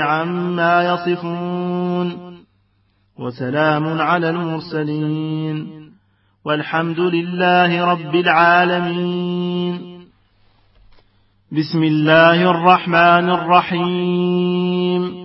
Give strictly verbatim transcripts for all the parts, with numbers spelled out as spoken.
عما يصفون وسلام على المرسلين والحمد لله رب العالمين. بسم الله الرحمن الرحيم.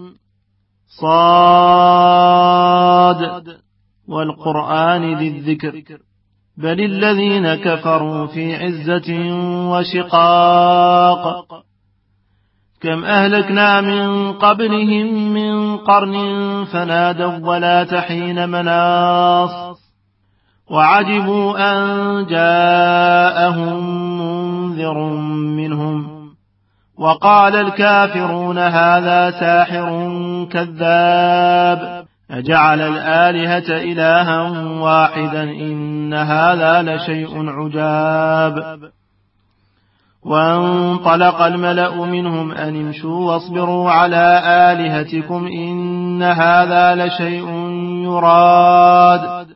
صاد والقرآن ذي الذكر بل الذين كفروا في عزة وشقاق كم أهلكنا من قبلهم من قرن فنادوا ولا تحين مناص وعجبوا أن جاءهم منذر منهم وقال الكافرون هذا ساحر كذاب أجعل الآلهة إلها واحدا إن هذا لشيء عجاب. وانطلق الملأ منهم أن امشوا واصبروا على آلهتكم إن هذا لشيء يراد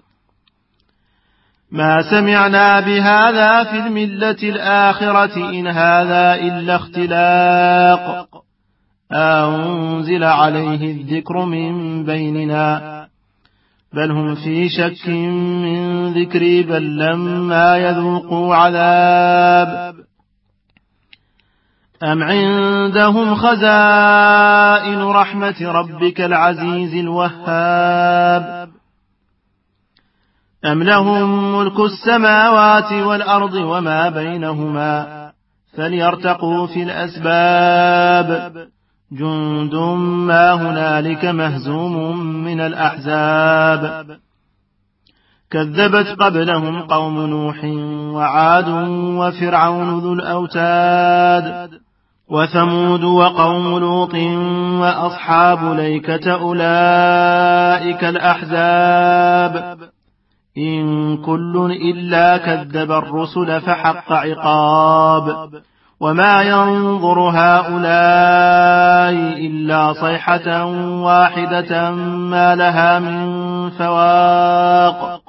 ما سمعنا بهذا في الملة الآخرة إن هذا إلا اختلاق أنزل عليه الذكر من بيننا بل هم في شك من ذكري بل لما يذوقوا عذاب أم عندهم خزائن رحمة ربك العزيز الوهاب أم لهم ملك السماوات والأرض وما بينهما فليرتقوا في الأسباب جند ما هنالك مهزوم من الأحزاب كذبت قبلهم قوم نوح وعاد وفرعون ذو الأوتاد وثمود وقوم لوط وأصحاب ليكة أولئك الأحزاب إن كل إلا كذب الرسل فحق عقاب وما ينظر هؤلاء إلا صيحة واحدة ما لها من فواق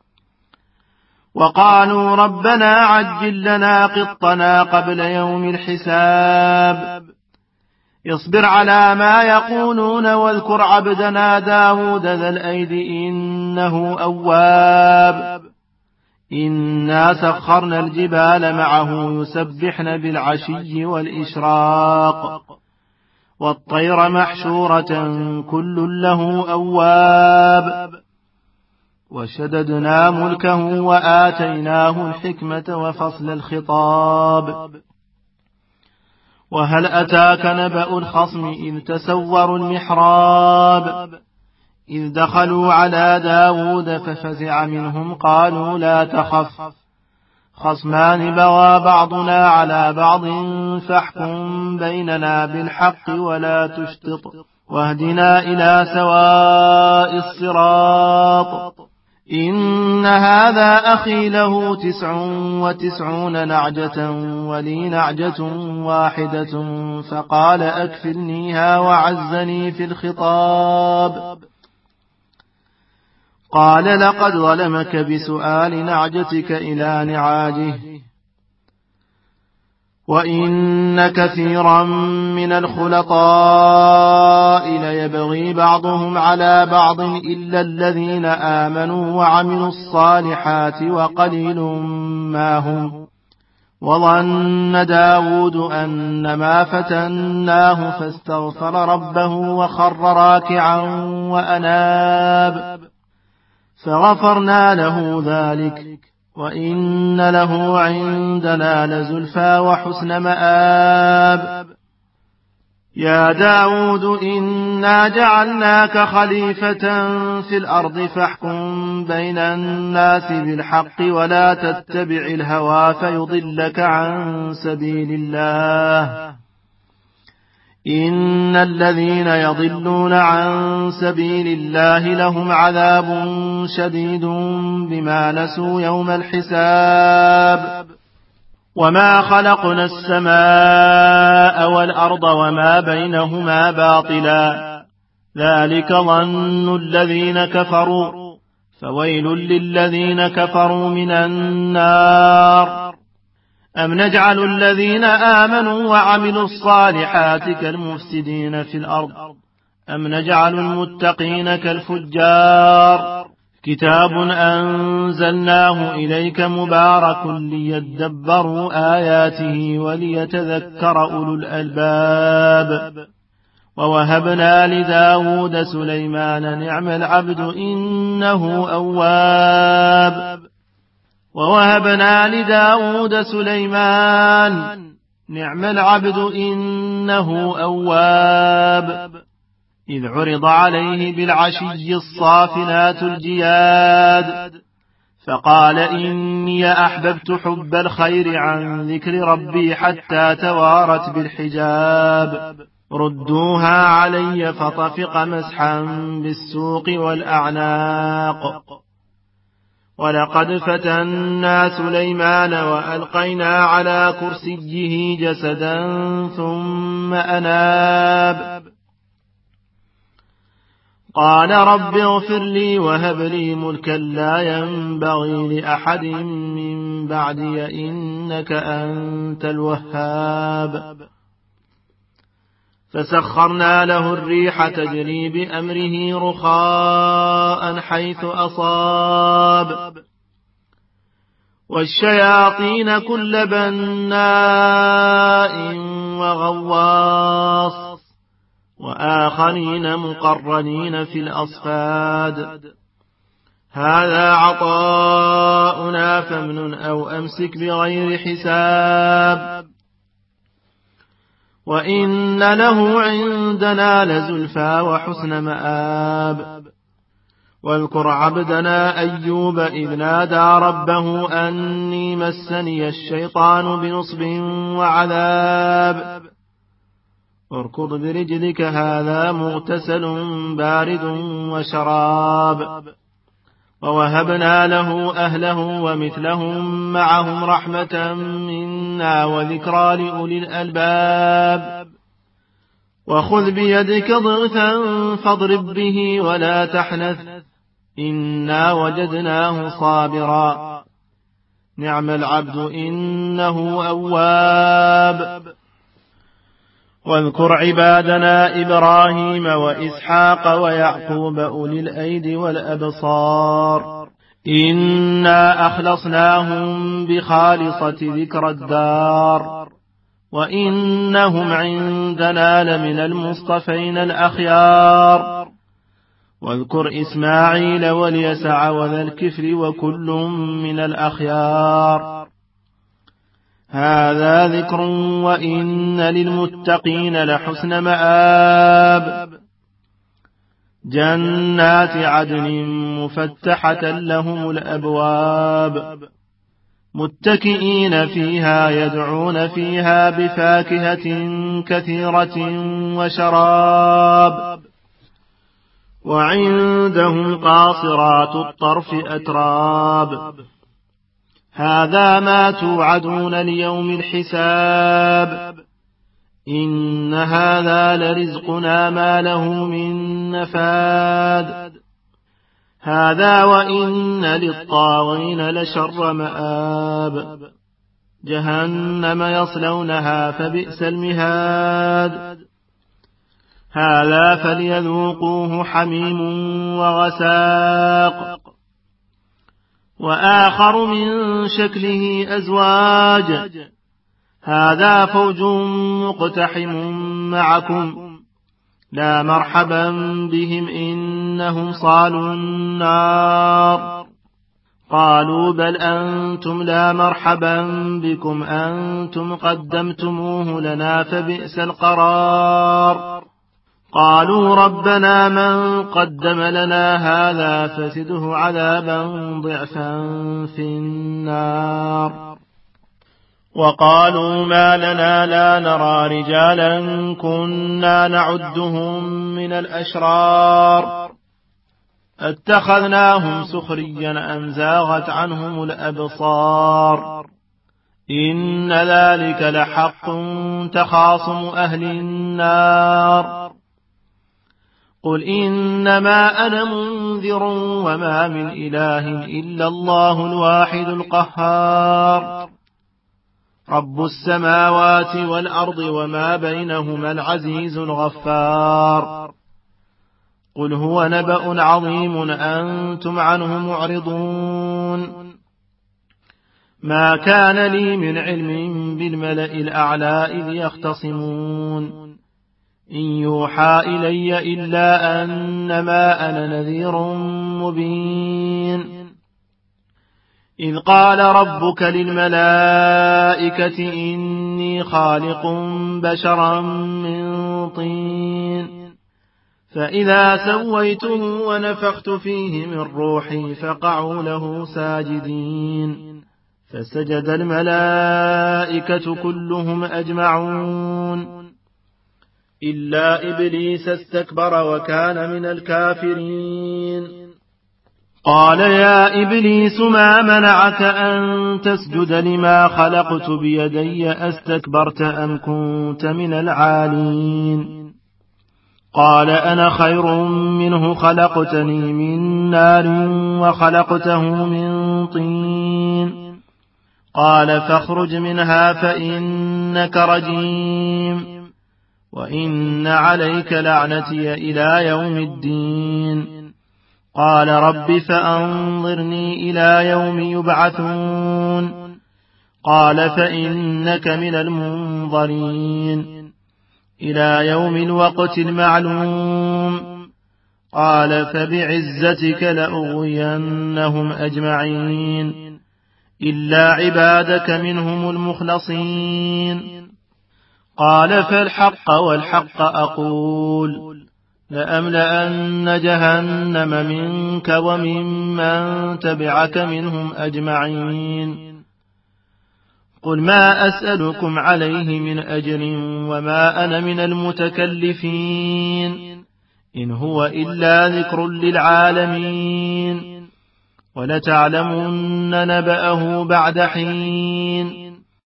وقالوا ربنا عجل لنا قطنا قبل يوم الحساب اصبر على ما يقولون واذكر عبدنا داود ذا الأيد إنه أواب إنا سخرنا الجبال معه يسبحن بالعشي والإشراق والطير محشورة كل له أواب وشددنا ملكه وآتيناه الحكمة وفصل الخطاب وهل أتاك نبأ الخصم إذ تسوروا المحراب إذ دخلوا على داود ففزع منهم قالوا لا تخف خصمان بغى بعضنا على بعض فاحكم بيننا بالحق ولا تشطط واهدنا إلى سواء الصراط إن هذا أخي له تسع وتسعون نعجة ولي نعجة واحدة فقال أكفلنيها وعزني في الخطاب قال لقد ظلمك بسؤال نعجتك إلى نعاجه وإن كثيرا من الخلطاء ليبغي بعضهم على بعض إلا الذين آمنوا وعملوا الصالحات وقليل ما هم وظن داود أنما فتناه فاستغفر ربه وخر راكعا وأناب فغفرنا له ذلك وإن له عندنا لزلفى وحسن مآب يا داود إنا جعلناك خليفة في الأرض فاحكم بين الناس بالحق ولا تتبع الهوى فيضلك عن سبيل الله إن الذين يضلون عن سبيل الله لهم عذاب شديد بما نسوا يوم الحساب وما خلقنا السماء والأرض وما بينهما باطلا ذلك ظن الذين كفروا فويل للذين كفروا من النار أم نجعل الذين آمنوا وعملوا الصالحات كالمفسدين في الأرض أم نجعل المتقين كالفجار كتاب أنزلناه إليك مبارك ليدبروا آياته وليتذكر أولو الألباب ووهبنا لداود سليمان نعم العبد إنه أواب ووهبنا لداود سليمان نعم العبد إنه أواب إذ عرض عليه بالعشي الصافنات الجياد فقال إني أحببت حب الخير عن ذكر ربي حتى توارت بالحجاب ردوها علي فطفق مسحا بالسوق والأعناق ولقد فتنا سليمان وألقينا على كرسيه جسدا ثم أناب قال رب اغفر لي وهب لي ملكا لا ينبغي لأحد من بعدي إنك أنت الوهاب فسخرنا له الريح تجري بأمره رخاء حيث أصاب والشياطين كل بناء وغواص وآخرين مقرنين في الأصفاد هذا عطاؤنا فامنن أو أمسك بغير حساب وإن له عندنا لزلفى وحسن مآب واذكر عبدنا أيوب إذ نادى ربه أني مسني الشيطان بنصب وعذاب اركض برجلك هذا مغتسل بارد وشراب ووهبنا له أهله ومثلهم معهم رحمة منا وذكرى لأولي الألباب وخذ بيدك ضغثا فاضرب به ولا تحنث إنا وجدناه صابرا نعم العبد إنه أواب واذكر عبادنا إبراهيم وإسحاق ويعقوب أولي الأيدي والأبصار إنا أخلصناهم بخالصة ذكر الدار وإنهم عندنا لمن المصطفين الأخيار واذكر إسماعيل واليسع وذا الكفل وكل من الأخيار هذا ذكر وإن للمتقين لحسن مآب جنات عدن مفتحة لهم الأبواب متكئين فيها يدعون فيها بفاكهة كثيرة وشراب وعندهم قاصرات الطرف أتراب هذا ما توعدون ليوم الحساب إن هذا لرزقنا ما له من نفاد هذا وإن للطاغين لشر مآب جهنم يصلونها فبئس المهاد هذا فليذوقوه حميم وغساق وآخر من شكله أزواج هذا فوج مقتحم معكم لا مرحبا بهم إنهم صالوا النار قالوا بل أنتم لا مرحبا بكم أنتم قدمتموه لنا فبئس القرار قالوا ربنا من قدم لنا هذا فزده عذابا ضعفا في النار وقالوا ما لنا لا نرى رجالا كنا نعدهم من الأشرار اتخذناهم سخريا أم زاغت عنهم الأبصار إن ذلك لحق تخاصم أهل النار قل إنما أنا منذر وما من إله إلا الله الواحد القهار رب السماوات والأرض وما بينهما العزيز الغفار. قل هو نبأ عظيم أنتم عنه معرضون. ما كان لي من علم بالملأ الأعلى إذ يختصمون إن يوحى إلي إلا أنما أنا نذير مبين. إذ قال ربك للملائكة إني خالق بشرا من طين فإذا سويته ونفخت فيه من روحي فقعوا له ساجدين فسجد الملائكة كلهم أجمعون إلا إبليس استكبر وكان من الكافرين. قال يا إبليس ما منعك أن تسجد لما خلقت بيدي أستكبرت أم كنت من العالين؟ قال أنا خير منه خلقتني من نار وخلقته من طين. قال فاخرج منها فإنك رجيم وإن عليك لعنتي إلى يوم الدين. قال رب فأنظرني إلى يوم يبعثون. قال فإنك من المنظرين إلى يوم الوقت المعلوم. قال فبعزتك لأغوينهم أجمعين إلا عبادك منهم المخلصين. قال فالحق والحق أقول لأملأن جهنم منك وممن تبعك منهم أجمعين. قل ما أسألكم عليه من أجر وما أنا من المتكلفين إن هو إلا ذكر للعالمين ولتعلمن نبأه بعد حين.